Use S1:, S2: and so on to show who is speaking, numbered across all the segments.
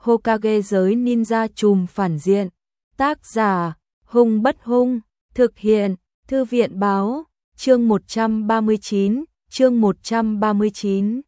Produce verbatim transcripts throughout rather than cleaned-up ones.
S1: Hokage giới ninja trùm phản diện. Tác giả, Hung Bất Hung, thực hiện, Thư viện báo, chương một trăm ba mươi chín, chương một trăm ba mươi chín.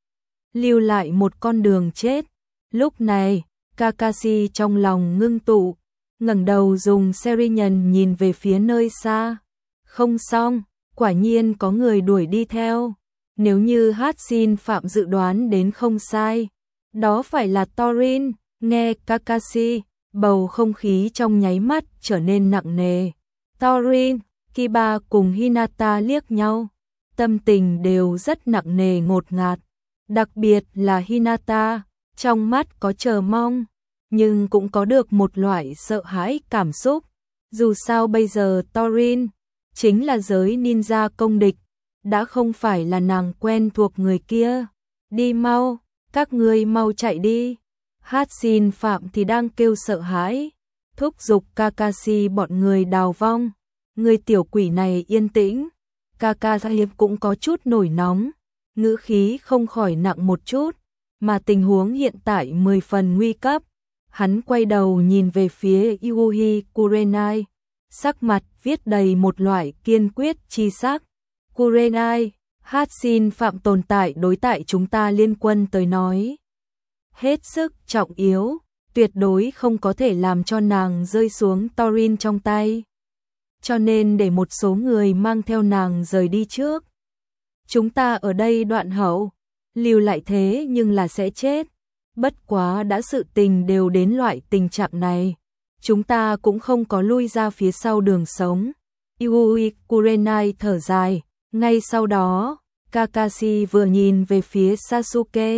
S1: Lưu lại một con đường chết. Lúc này, Kakashi trong lòng ngưng tụ, ngẩng đầu dùng Serinyàn nhìn về phía nơi xa. Không xong, quả nhiên có người đuổi đi theo. Nếu như Hatsin Phạm dự đoán đến không sai, đó phải là Thorin. Nghe Kakashi, bầu không khí trong nháy mắt trở nên nặng nề. Thorin, Kiba cùng Hinata liếc nhau, tâm tình đều rất nặng nề ngột ngạt. Đặc biệt là Hinata, trong mắt có chờ mong, nhưng cũng có được một loại sợ hãi cảm xúc. Dù sao bây giờ Thorin chính là giới ninja công địch, đã không phải là nàng quen thuộc người kia. Đi mau, các ngươi mau chạy đi. Hatsin Phạm thì đang kêu sợ hãi, thúc giục Kakashi bọn người đào vong. Người tiểu quỷ này yên tĩnh. Kakashi cũng có chút nổi nóng, ngữ khí không khỏi nặng một chút, mà tình huống hiện tại mười phần nguy cấp. Hắn quay đầu nhìn về phía Yuhi Kurenai, sắc mặt viết đầy một loại kiên quyết chi sắc. Kurenai, Hatsin Phạm tồn tại đối tại chúng ta liên quân tới nói hết sức trọng yếu, tuyệt đối không có thể làm cho nàng rơi xuống Thorin trong tay. Cho nên để một số người mang theo nàng rời đi trước. Chúng ta ở đây đoạn hậu, lưu lại thế nhưng là sẽ chết. Bất quá đã sự tình đều đến loại tình trạng này, chúng ta cũng không có lui ra phía sau đường sống. Yui Kurenai thở dài, ngay sau đó, Kakashi vừa nhìn về phía Sasuke,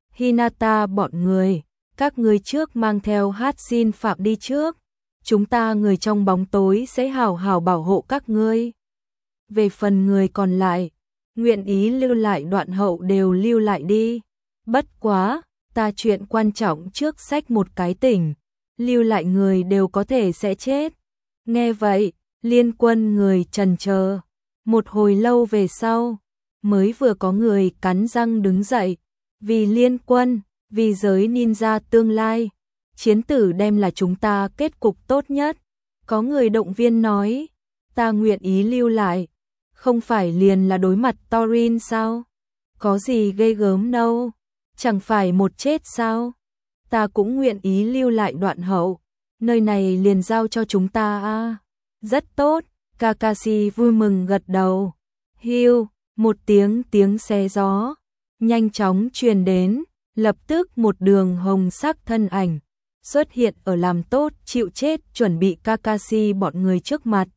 S1: Hinata bọn người, các người trước mang theo Hatsin Phạm đi trước, chúng ta người trong bóng tối sẽ hào hào bảo hộ các ngươi. Về phần người còn lại, nguyện ý lưu lại đoạn hậu đều lưu lại đi. Bất quá, ta chuyện quan trọng trước xách một cái tỉnh, lưu lại người đều có thể sẽ chết. Nghe vậy, liên quân người trần chờ, một hồi lâu về sau, mới vừa có người cắn răng đứng dậy. Vì liên quân, vì giới ninja tương lai, chiến tử đem là chúng ta kết cục tốt nhất. Có người động viên nói, ta nguyện ý lưu lại, không phải liền là đối mặt Thorin sao? Có gì ghê gớm đâu, chẳng phải một chết sao? Ta cũng nguyện ý lưu lại đoạn hậu, nơi này liền giao cho chúng ta a. À, rất tốt, Kakashi vui mừng gật đầu. Hiu, một tiếng tiếng xé gió nhanh chóng truyền đến, lập tức một đường hồng sắc thân ảnh xuất hiện ở làm tốt chịu chết chuẩn bị Kakashi bọn người trước mặt.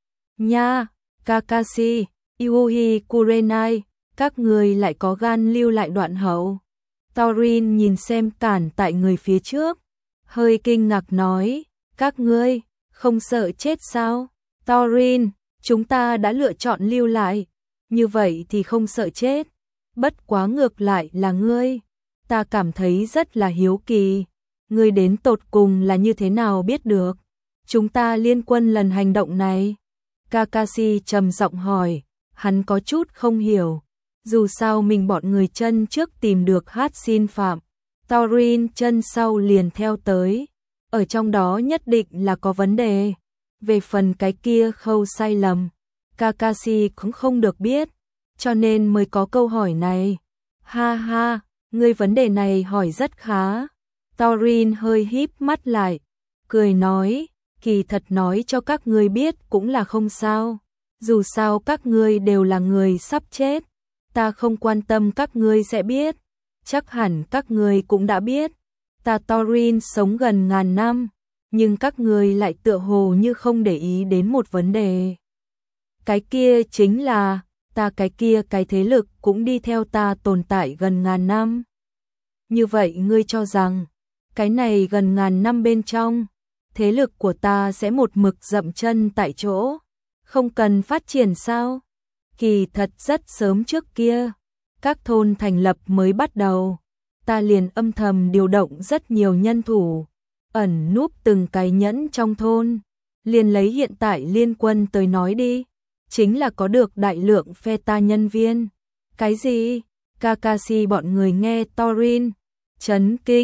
S1: Nha, Kakashi, Yuhi Kurenai, các người lại có gan lưu lại đoạn hậu. Thorin nhìn xem cản tại người phía trước, hơi kinh ngạc nói, các ngươi không sợ chết sao? Thorin, chúng ta đã lựa chọn lưu lại, như vậy thì không sợ chết. Bất quá ngược lại là ngươi, ta cảm thấy rất là hiếu kỳ, ngươi đến tột cùng là như thế nào biết được chúng ta liên quân lần hành động này? Kakashi trầm giọng hỏi, hắn có chút không hiểu, dù sao mình bọn người chân trước tìm được Hatsin Phạm, Thorin chân sau liền theo tới, ở trong đó nhất định là có vấn đề. Về phần cái kia khâu sai lầm, Kakashi cũng không được biết, cho nên mới có câu hỏi này. Ha ha, ngươi vấn đề này hỏi rất khá. Thorin hơi híp mắt lại, cười nói, kỳ thật nói cho các ngươi biết cũng là không sao. Dù sao các ngươi đều là người sắp chết, ta không quan tâm các ngươi sẽ biết. Chắc hẳn các ngươi cũng đã biết, ta Thorin sống gần ngàn năm, nhưng các ngươi lại tựa hồ như không để ý đến một vấn đề. Cái kia chính là ta cái kia cái thế lực cũng đi theo ta tồn tại gần ngàn năm. Như vậy ngươi cho rằng, cái này gần ngàn năm bên trong, thế lực của ta sẽ một mực dậm chân tại chỗ, không cần phát triển sao? Kỳ thật rất sớm trước kia, các thôn thành lập mới bắt đầu, ta liền âm thầm điều động rất nhiều nhân thủ, ẩn núp từng cái nhẫn trong thôn, liền lấy hiện tại liên quân tới nói đi. Chính là có được đại lượng phe ta nhân viên. Cái gì? Kakashi bọn người nghe Thorin chấn kinh,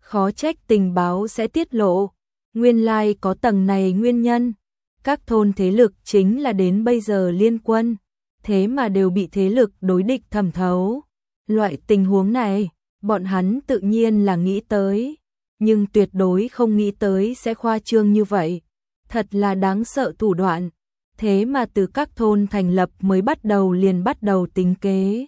S1: Khó trách tình báo sẽ tiết lộ, nguyên lai có tầng này nguyên nhân. Các thôn thế lực chính là đến bây giờ liên quân, thế mà đều bị thế lực đối địch thẩm thấu. Loại tình huống này, bọn hắn tự nhiên là nghĩ tới, nhưng tuyệt đối không nghĩ tới sẽ khoa trương như vậy. Thật là đáng sợ thủ đoạn, thế mà từ các thôn thành lập mới bắt đầu liền bắt đầu tính kế.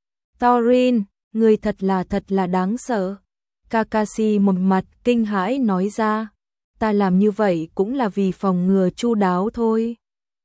S1: Thorin, người thật là thật là đáng sợ. Kakashi một mặt kinh hãi nói ra, ta làm như vậy cũng là vì phòng ngừa chu đáo thôi.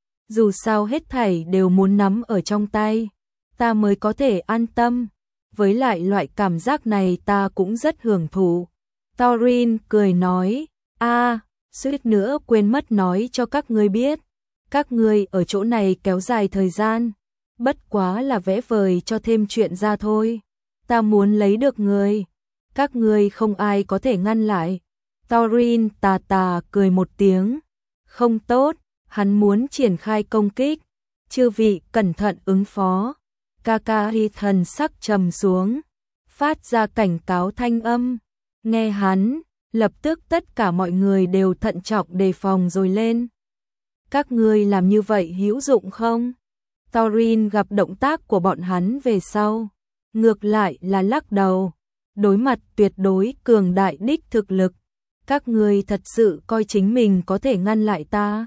S1: Dù sao hết thảy đều muốn nắm ở trong tay, ta mới có thể an tâm. Với lại loại cảm giác này ta cũng rất hưởng thụ. Thorin cười nói, a, suýt nữa quên mất nói cho các ngươi biết. Các ngươi ở chỗ này kéo dài thời gian, bất quá là vẽ vời cho thêm chuyện ra thôi. Ta muốn lấy được người, các ngươi không ai có thể ngăn lại. Thorin tà tà cười một tiếng, không tốt, hắn muốn triển khai công kích. Chư vị cẩn thận ứng phó. Kakashi thần sắc trầm xuống, phát ra cảnh cáo thanh âm. Nghe hắn, lập tức tất cả mọi người đều thận trọng đề phòng rồi lên. Các ngươi làm như vậy hữu dụng không? Thorin gặp động tác của bọn hắn về sau, ngược lại là lắc đầu. Đối mặt tuyệt đối cường đại đích thực lực, các ngươi thật sự coi chính mình có thể ngăn lại ta?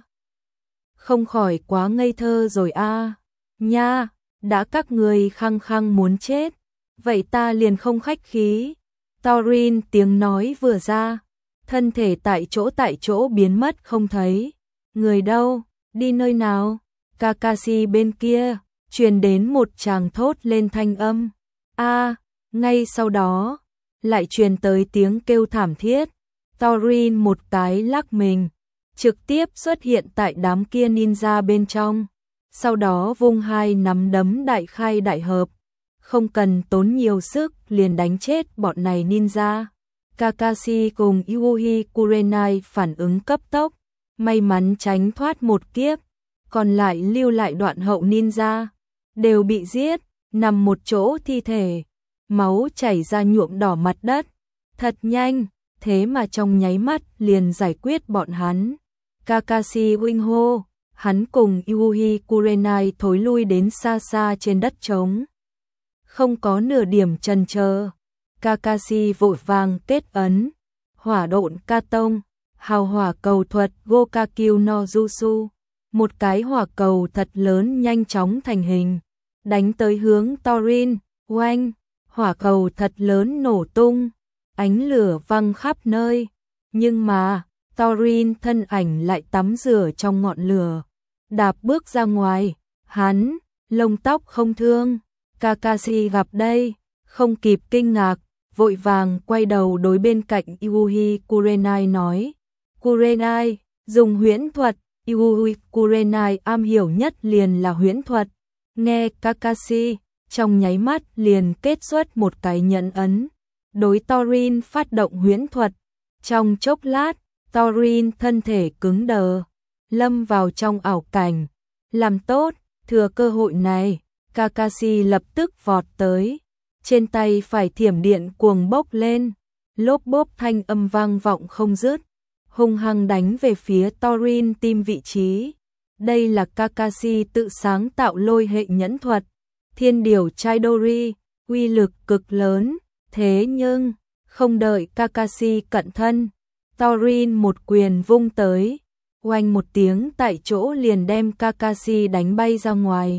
S1: Không khỏi quá ngây thơ rồi a. À. Nha, đã các ngươi khăng khăng muốn chết, vậy ta liền không khách khí. Thorin tiếng nói vừa ra, thân thể tại chỗ tại chỗ biến mất không thấy. Người đâu, đi nơi nào? Kakashi bên kia, truyền đến một tràng thốt lên thanh âm. A, à, ngay sau đó, lại truyền tới tiếng kêu thảm thiết. Thorin một cái lắc mình, trực tiếp xuất hiện tại đám kia ninja bên trong. Sau đó vung hai nắm đấm đại khai đại hợp, không cần tốn nhiều sức liền đánh chết bọn này ninja. Kakashi cùng Yuji Kurenai phản ứng cấp tốc, may mắn tránh thoát một kiếp, còn lại lưu lại đoạn hậu ninja, đều bị giết, nằm một chỗ thi thể, máu chảy ra nhuộm đỏ mặt đất. Thật nhanh, thế mà trong nháy mắt liền giải quyết bọn hắn. Kakashi huynh hô, hắn cùng Yuji Kurenai thối lui đến xa xa trên đất trống. Không có nửa điểm chần chờ, Kakashi vội vàng kết ấn, hỏa độn ca tông, hào hỏa cầu thuật Gokakyu no Jutsu, một cái hỏa cầu thật lớn nhanh chóng thành hình, đánh tới hướng Thorin. Oanh, hỏa cầu thật lớn nổ tung, ánh lửa văng khắp nơi, nhưng mà Thorin thân ảnh lại tắm rửa trong ngọn lửa, đạp bước ra ngoài, hắn lông tóc không thương. Kakashi gặp đây, không kịp kinh ngạc, vội vàng quay đầu đối bên cạnh Yuji Kurenai nói, Kurenai, dùng huyễn thuật. Yuji Kurenai am hiểu nhất liền là huyễn thuật. Nghe Kakashi, trong nháy mắt liền kết xuất một cái nhẫn ấn, đối Thorin phát động huyễn thuật. Trong chốc lát, Thorin thân thể cứng đờ, lâm vào trong ảo cảnh. Làm tốt, thừa cơ hội này, Kakashi lập tức vọt tới, trên tay phải thiểm điện cuồng bốc lên, lốp bốp thanh âm vang vọng không dứt, hung hăng đánh về phía Thorin tim vị trí. Đây là Kakashi tự sáng tạo lôi hệ nhẫn thuật, Thiên Điểu Chidori, uy lực cực lớn, thế nhưng không đợi Kakashi cận thân, Thorin một quyền vung tới, oanh một tiếng tại chỗ liền đem Kakashi đánh bay ra ngoài.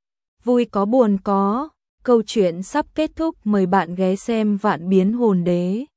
S1: Vui có buồn có, câu chuyện sắp kết thúc, mời bạn ghé xem Vạn Biến Hồn Đế.